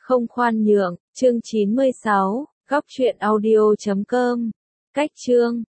Không khoan nhượng, chương 96, góc truyện audio.com. Cách chương